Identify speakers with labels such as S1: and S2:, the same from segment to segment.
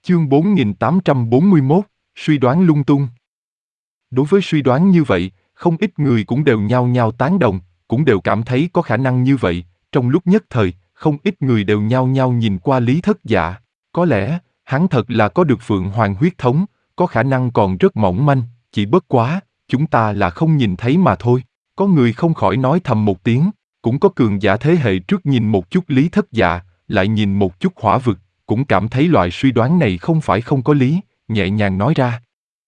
S1: Chương 4841, suy đoán lung tung. Đối với suy đoán như vậy, không ít người cũng đều nhao nhao tán đồng, cũng đều cảm thấy có khả năng như vậy. Trong lúc nhất thời, không ít người đều nhao nhao nhìn qua Lý Thất Dạ. Có lẽ, hắn thật là có được Phượng Hoàng huyết thống, có khả năng còn rất mỏng manh, chỉ bất quá, chúng ta là không nhìn thấy mà thôi. Có người không khỏi nói thầm một tiếng, cũng có cường giả thế hệ trước nhìn một chút Lý Thất Dạ, lại nhìn một chút Hỏa Vực, cũng cảm thấy loại suy đoán này không phải không có lý, nhẹ nhàng nói ra.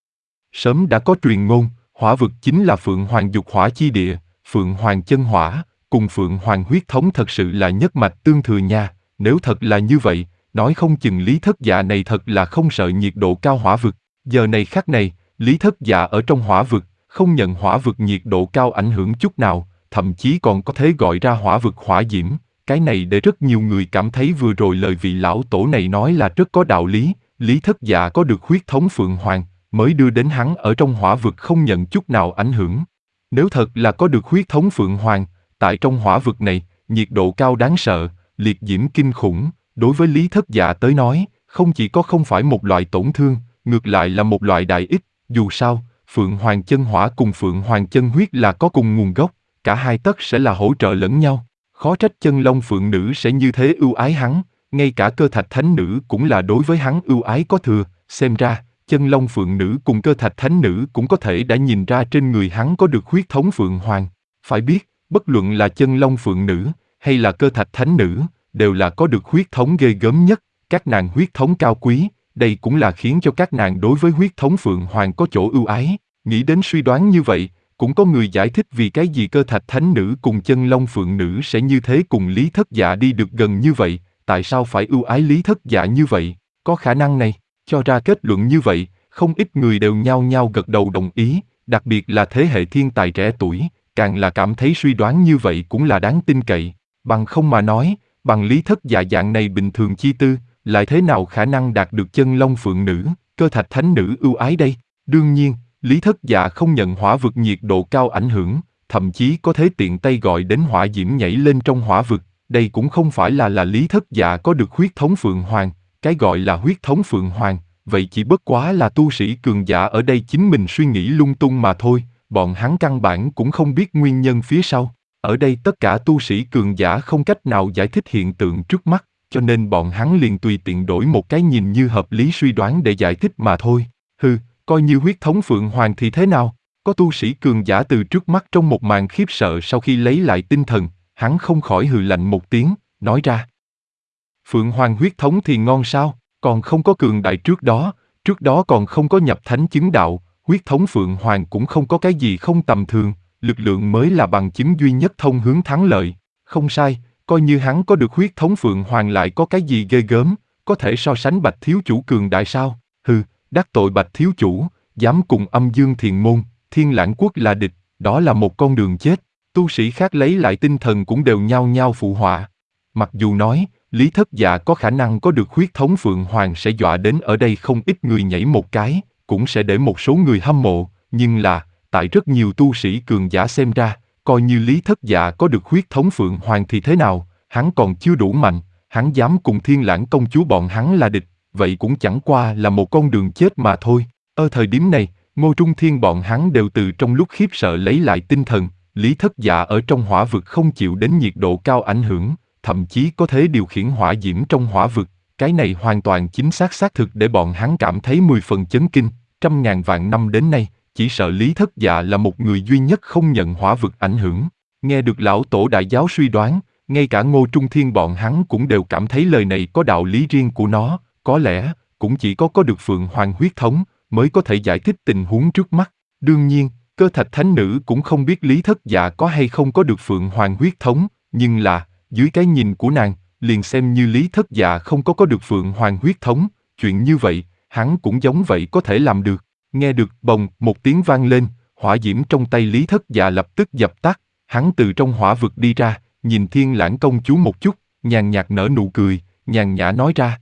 S1: Sớm đã có truyền ngôn, Hỏa Vực chính là Phượng Hoàng dục hỏa chi địa, Phượng Hoàng chân hỏa, cùng Phượng Hoàng huyết thống thật sự là nhất mạch tương thừa nha. Nếu thật là như vậy, nói không chừng Lý Thất Dạ này thật là không sợ nhiệt độ cao Hỏa Vực. Giờ này khắc này, Lý Thất Dạ ở trong Hỏa Vực, không nhận Hỏa Vực nhiệt độ cao ảnh hưởng chút nào, thậm chí còn có thể gọi ra Hỏa Vực hỏa diễm. Cái này để rất nhiều người cảm thấy vừa rồi lời vị lão tổ này nói là rất có đạo lý. Lý Thất Dạ có được huyết thống Phượng Hoàng, mới đưa đến hắn ở trong Hỏa Vực không nhận chút nào ảnh hưởng. Nếu thật là có được huyết thống Phượng Hoàng, tại trong Hỏa Vực này, nhiệt độ cao đáng sợ, liệt diễm kinh khủng, đối với Lý Thất Dạ tới nói, không chỉ có không phải một loại tổn thương, ngược lại là một loại đại ích. Dù sao, Phượng Hoàng chân hỏa cùng Phượng Hoàng chân huyết là có cùng nguồn gốc, cả hai tất sẽ là hỗ trợ lẫn nhau. Khó trách Chân Long Phượng Nữ sẽ như thế ưu ái hắn, ngay cả Cơ Thạch Thánh Nữ cũng là đối với hắn ưu ái có thừa. Xem ra, Chân Long Phượng Nữ cùng Cơ Thạch Thánh Nữ cũng có thể đã nhìn ra trên người hắn có được huyết thống Phượng Hoàng. Phải biết, bất luận là Chân Long Phượng Nữ hay là Cơ Thạch Thánh Nữ, đều là có được huyết thống ghê gớm nhất, các nàng huyết thống cao quý, đây cũng là khiến cho các nàng đối với huyết thống Phượng Hoàng có chỗ ưu ái. Nghĩ đến suy đoán như vậy, cũng có người giải thích vì cái gì Cơ Thạch Thánh Nữ cùng Chân Long Phượng Nữ sẽ như thế cùng Lý Thất Dạ đi được gần như vậy, tại sao phải ưu ái Lý Thất Dạ như vậy, có khả năng này. Cho ra kết luận như vậy, không ít người đều nhao nhao gật đầu đồng ý, đặc biệt là thế hệ thiên tài trẻ tuổi, càng là cảm thấy suy đoán như vậy cũng là đáng tin cậy. Bằng không mà nói, bằng Lý Thất Dạ dạng này bình thường chi tư, lại thế nào khả năng đạt được Chân Long Phượng Nữ, Cơ Thạch Thánh Nữ ưu ái đây. Đương nhiên, Lý Thất Dạ không nhận Hỏa Vực nhiệt độ cao ảnh hưởng, thậm chí có thể tiện tay gọi đến hỏa diễm nhảy lên trong Hỏa Vực. Đây cũng không phải là Lý Thất Dạ có được huyết thống Phượng Hoàng, cái gọi là huyết thống Phượng Hoàng, vậy chỉ bất quá là tu sĩ cường giả ở đây chính mình suy nghĩ lung tung mà thôi, bọn hắn căn bản cũng không biết nguyên nhân phía sau. Ở đây tất cả tu sĩ cường giả không cách nào giải thích hiện tượng trước mắt, cho nên bọn hắn liền tùy tiện đổi một cái nhìn như hợp lý suy đoán để giải thích mà thôi. Coi như huyết thống Phượng Hoàng thì thế nào? Có tu sĩ cường giả từ trước mắt trong một màn khiếp sợ sau khi lấy lại tinh thần, hắn không khỏi hừ lạnh một tiếng, nói ra. Phượng Hoàng huyết thống thì ngon sao, còn không có cường đại trước đó còn không có nhập thánh chứng đạo, huyết thống Phượng Hoàng cũng không có cái gì không tầm thường, lực lượng mới là bằng chứng duy nhất thông hướng thắng lợi. Không sai, coi như hắn có được huyết thống Phượng Hoàng lại có cái gì ghê gớm, có thể so sánh Bạch Thiếu Chủ cường đại sao? Đắc tội Bạch Thiếu Chủ, dám cùng Âm Dương Thiền Môn, Thiên Lãng Quốc là địch, đó là một con đường chết. Tu sĩ khác lấy lại tinh thần cũng đều nhao nhao phụ họa. Mặc dù nói, Lý Thất Dạ có khả năng có được huyết thống Phượng Hoàng sẽ dọa đến ở đây không ít người nhảy một cái, cũng sẽ để một số người hâm mộ, nhưng là, tại rất nhiều tu sĩ cường giả xem ra, coi như Lý Thất Dạ có được huyết thống Phượng Hoàng thì thế nào, hắn còn chưa đủ mạnh, hắn dám cùng Thiên Lãng công chúa bọn hắn là địch, vậy cũng chẳng qua là một con đường chết mà thôi. Ở thời điểm này, Ngô Trung Thiên bọn hắn đều từ trong lúc khiếp sợ lấy lại tinh thần, Lý Thất Dạ ở trong Hỏa Vực không chịu đến nhiệt độ cao ảnh hưởng, thậm chí có thể điều khiển hỏa diễm trong Hỏa Vực, cái này hoàn toàn chính xác xác thực để bọn hắn cảm thấy 10 phần chấn kinh. Trăm ngàn vạn năm đến nay, chỉ sợ Lý Thất Dạ là một người duy nhất không nhận Hỏa Vực ảnh hưởng. Nghe được lão tổ đại giáo suy đoán, ngay cả Ngô Trung Thiên bọn hắn cũng đều cảm thấy lời này có đạo lý riêng của nó, có lẽ cũng chỉ có được Phượng Hoàng huyết thống mới có thể giải thích tình huống trước mắt. Đương nhiên, Cơ Thạch Thánh Nữ cũng không biết Lý Thất Dạ có hay không có được Phượng Hoàng huyết thống, nhưng là, dưới cái nhìn của nàng, liền xem như Lý Thất Dạ không có được Phượng Hoàng huyết thống, chuyện như vậy, hắn cũng giống vậy có thể làm được. Nghe được bồng một tiếng vang lên, hỏa diễm trong tay Lý Thất Dạ lập tức dập tắt, hắn từ trong Hỏa Vực đi ra, nhìn Thiên Lãng công chúa một chút, nhàn nhạt nở nụ cười, nhàn nhã nói ra.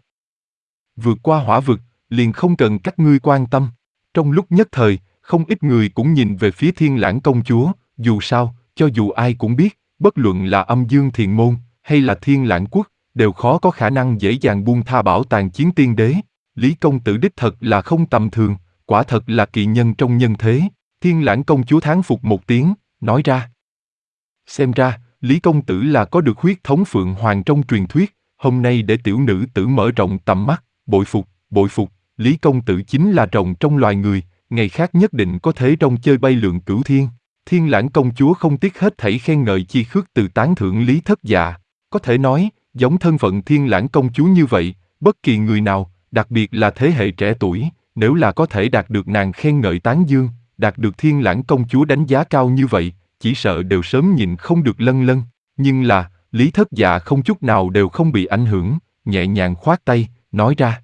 S1: Vượt qua Hỏa Vực, liền không cần các ngươi quan tâm. Trong lúc nhất thời, không ít người cũng nhìn về phía Thiên Lãng công chúa, dù sao, cho dù ai cũng biết, bất luận là Âm Dương Thiền Môn, hay là Thiên Lãng Quốc, đều khó có khả năng dễ dàng buông tha bảo tàng chiến tiên đế. Lý công tử đích thật là không tầm thường, quả thật là kỳ nhân trong nhân thế. Thiên Lãng công chúa thán phục một tiếng, nói ra. Xem ra, Lý công tử là có được huyết thống Phượng Hoàng trong truyền thuyết, hôm nay để tiểu nữ tử mở rộng tầm mắt, bội phục, Lý công tử chính là rồng trong loài người, ngày khác nhất định có thể rong chơi bay lượn cửu thiên. Thiên Lãng công chúa không tiếc hết thảy khen ngợi chi khước từ tán thưởng Lý Thất Dạ. Có thể nói, giống thân phận Thiên Lãng công chúa như vậy, bất kỳ người nào, đặc biệt là thế hệ trẻ tuổi, nếu là có thể đạt được nàng khen ngợi tán dương, đạt được Thiên Lãng công chúa đánh giá cao như vậy, chỉ sợ đều sớm nhịn không được lân lân. Nhưng là, Lý Thất Dạ không chút nào đều không bị ảnh hưởng, nhẹ nhàng khoát tay, nói ra.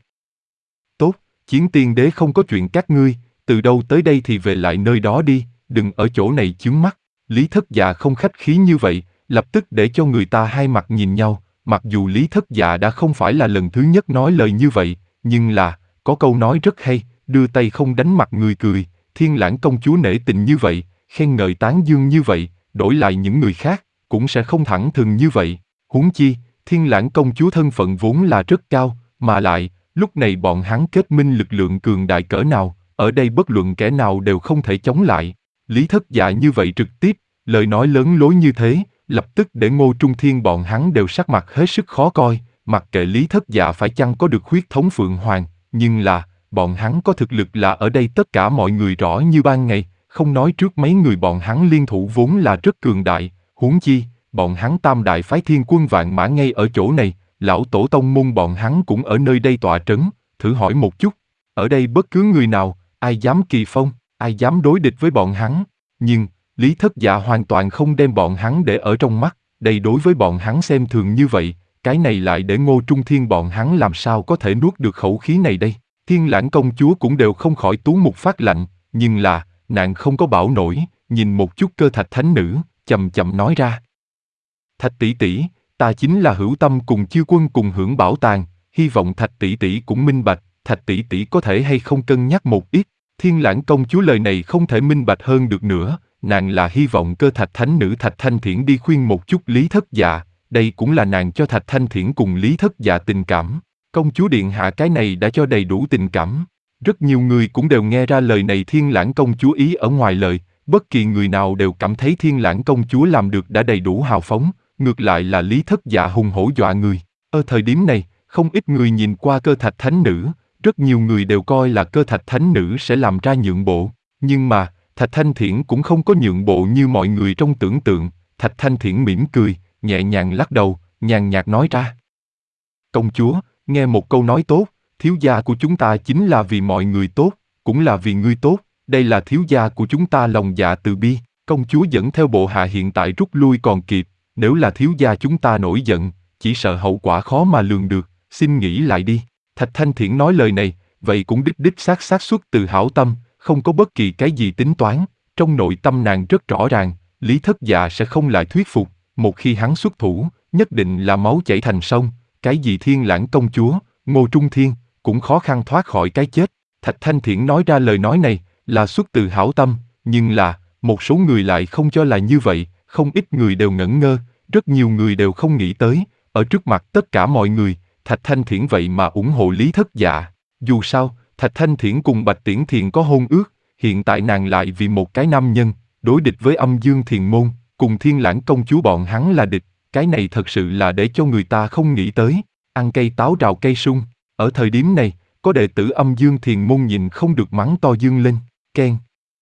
S1: Tốt, Chiến Tiên Đế không có chuyện các ngươi, từ đâu tới đây thì về lại nơi đó đi, đừng ở chỗ này chướng mắt. Lý Thất Dạ không khách khí như vậy, lập tức để cho người ta hai mặt nhìn nhau, mặc dù Lý Thất Dạ đã không phải là lần thứ nhất nói lời như vậy, nhưng là, có câu nói rất hay, đưa tay không đánh mặt người cười, Thiên Lãng công chúa nể tình như vậy, khen ngợi tán dương như vậy, đổi lại những người khác, cũng sẽ không thẳng thừng như vậy. Huống chi, Thiên Lãng công chúa thân phận vốn là rất cao, mà lại, lúc này bọn hắn kết minh lực lượng cường đại cỡ nào, ở đây bất luận kẻ nào đều không thể chống lại. Lý Thất Dạ như vậy trực tiếp, lời nói lớn lối như thế, lập tức để Ngô Trung Thiên bọn hắn đều sắc mặt hết sức khó coi, mặc kệ Lý Thất Dạ phải chăng có được huyết thống Phượng Hoàng, nhưng là, bọn hắn có thực lực là ở đây tất cả mọi người rõ như ban ngày, không nói trước mấy người bọn hắn liên thủ vốn là rất cường đại, huống chi, bọn hắn Tam Đại phái Thiên Quân Vạn Mã ngay ở chỗ này, lão tổ tông môn bọn hắn cũng ở nơi đây tọa trấn, thử hỏi một chút, ở đây bất cứ người nào, ai dám kỳ phong, ai dám đối địch với bọn hắn, nhưng, Lý Thất Dạ hoàn toàn không đem bọn hắn để ở trong mắt, đây đối với bọn hắn xem thường như vậy, cái này lại để Ngô Trung Thiên bọn hắn làm sao có thể nuốt được khẩu khí này đây. Thiên Lãng công chúa cũng đều không khỏi tú một phát lạnh, nhưng là, nàng không có bảo nổi, nhìn một chút Cơ Thạch thánh nữ, chậm chậm nói ra. Thạch tỷ tỷ, ta chính là hữu tâm cùng chư quân cùng hưởng bảo tàng, hy vọng Thạch tỷ tỷ cũng minh bạch, Thạch tỷ tỷ có thể hay không cân nhắc một ít. Thiên Lãng công chúa lời này không thể minh bạch hơn được nữa, nàng là hy vọng Cơ Thạch thánh nữ Thạch Thanh Thiển đi khuyên một chút Lý Thất Dạ, đây cũng là nàng cho Thạch Thanh Thiển cùng Lý Thất Dạ tình cảm. Công chúa điện hạ cái này đã cho đầy đủ tình cảm. Rất nhiều người cũng đều nghe ra lời này Thiên Lãng công chúa ý ở ngoài lời, bất kỳ người nào đều cảm thấy Thiên Lãng công chúa làm được đã đầy đủ hào phóng, ngược lại là Lý Thất Dạ hùng hổ dọa người. Ở thời điểm này, không ít người nhìn qua Cơ Thạch thánh nữ, rất nhiều người đều coi là Cơ Thạch thánh nữ sẽ làm ra nhượng bộ, nhưng mà, Thạch Thanh Thiển cũng không có nhượng bộ như mọi người trong tưởng tượng, Thạch Thanh Thiển mỉm cười, nhẹ nhàng lắc đầu, nhàn nhạt nói ra. Công chúa, nghe một câu nói tốt, thiếu gia của chúng ta chính là vì mọi người tốt, cũng là vì ngươi tốt, đây là thiếu gia của chúng ta lòng dạ từ bi, công chúa dẫn theo bộ hạ hiện tại rút lui còn kịp, nếu là thiếu gia chúng ta nổi giận, chỉ sợ hậu quả khó mà lường được, xin nghĩ lại đi. Thạch Thanh Thiển nói lời này, vậy cũng đích xác xuất từ hảo tâm, không có bất kỳ cái gì tính toán, trong nội tâm nàng rất rõ ràng, Lý Thất Dạ sẽ không lại thuyết phục, một khi hắn xuất thủ, nhất định là máu chảy thành sông, cái gì Thiên Lãng công chúa, Ngô Trung Thiên, cũng khó khăn thoát khỏi cái chết. Thạch Thanh Thiển nói ra lời nói này, là xuất từ hảo tâm, nhưng là, một số người lại không cho là như vậy, không ít người đều ngẩn ngơ, rất nhiều người đều không nghĩ tới, ở trước mặt tất cả mọi người, Thạch Thanh Thiển vậy mà ủng hộ Lý Thất Dạ. Dù sao, Thạch Thanh Thiển cùng Bạch Tiễn Thiền có hôn ước, hiện tại nàng lại vì một cái nam nhân, đối địch với Âm Dương Thiền Môn, cùng Thiên Lãng công chúa bọn hắn là địch, cái này thật sự là để cho người ta không nghĩ tới. Ăn cây táo rào cây sung, ở thời điểm này, có đệ tử Âm Dương Thiền Môn nhìn không được mắng to dương lên, keng.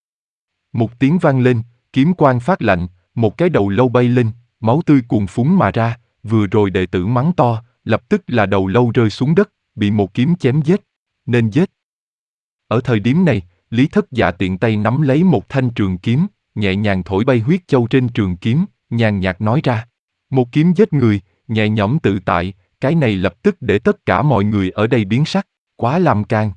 S1: Một tiếng vang lên, kiếm quang phát lạnh, một cái đầu lâu bay lên, máu tươi cuồn phún mà ra, vừa rồi đệ tử mắng to, lập tức là đầu lâu rơi xuống đất, bị một kiếm chém giết, nên giết. Ở thời điểm này, Lý Thất Dạ tiện tay nắm lấy một thanh trường kiếm, nhẹ nhàng thổi bay huyết châu trên trường kiếm, nhàn nhạt nói ra. Một kiếm giết người, nhẹ nhõm tự tại, cái này lập tức để tất cả mọi người ở đây biến sắc, quá làm càn.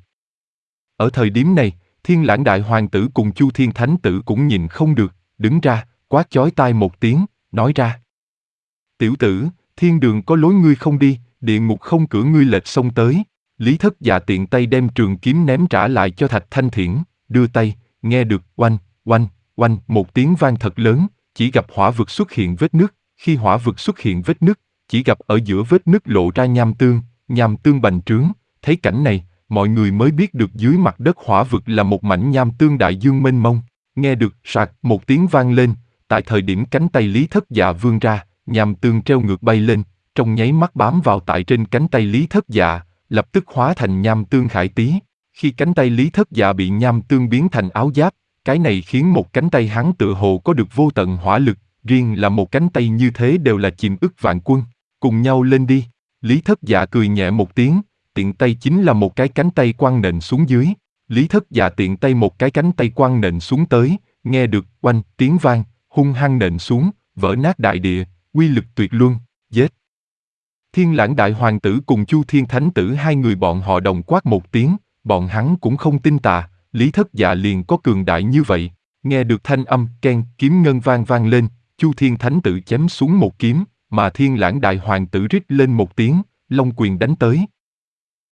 S1: Ở thời điểm này, Thiên Lãng đại hoàng tử cùng Chu Thiên thánh tử cũng nhìn không được, đứng ra, quát chói tai một tiếng, nói ra. Tiểu tử, thiên đường có lối ngươi không đi, địa ngục không cửa ngươi lệch xông tới. Lý Thất Dạ tiện tay đem trường kiếm ném trả lại cho Thạch Thanh Thiển, đưa tay, nghe được oanh, oanh, oanh một tiếng vang thật lớn, chỉ gặp hỏa vực xuất hiện vết nứt, khi hỏa vực xuất hiện vết nứt, chỉ gặp ở giữa vết nứt lộ ra nham tương bành trướng, thấy cảnh này, mọi người mới biết được dưới mặt đất hỏa vực là một mảnh nham tương đại dương mênh mông. Nghe được sạc một tiếng vang lên, tại thời điểm cánh tay Lý Thất Dạ vươn ra, nham tương treo ngược bay lên, trong nháy mắt bám vào tại trên cánh tay Lý Thất Dạ, lập tức hóa thành nham tương khải tí. Khi cánh tay Lý Thất Dạ bị nham tương biến thành áo giáp, cái này khiến một cánh tay hắn tựa hồ có được vô tận hỏa lực, riêng là một cánh tay như thế đều là chìm ức vạn quân. Cùng nhau lên đi. Lý Thất Dạ cười nhẹ một tiếng, tiện tay chính là một cái cánh tay quăng nện xuống dưới. Lý Thất Dạ tiện tay một cái cánh tay quăng nện xuống tới, nghe được oanh tiếng vang, hung hăng nện xuống, vỡ nát đại địa, uy lực tuyệt luân, giết. Thiên Lãng Đại Hoàng tử cùng Chu Thiên Thánh tử hai người bọn họ đồng quát một tiếng, bọn hắn cũng không tin tà, Lý Thất Dạ liền có cường đại như vậy. Nghe được thanh âm keng kiếm ngân vang lên, Chu Thiên Thánh tử chém xuống một kiếm, mà Thiên Lãng Đại Hoàng tử rít lên một tiếng, long quyền đánh tới,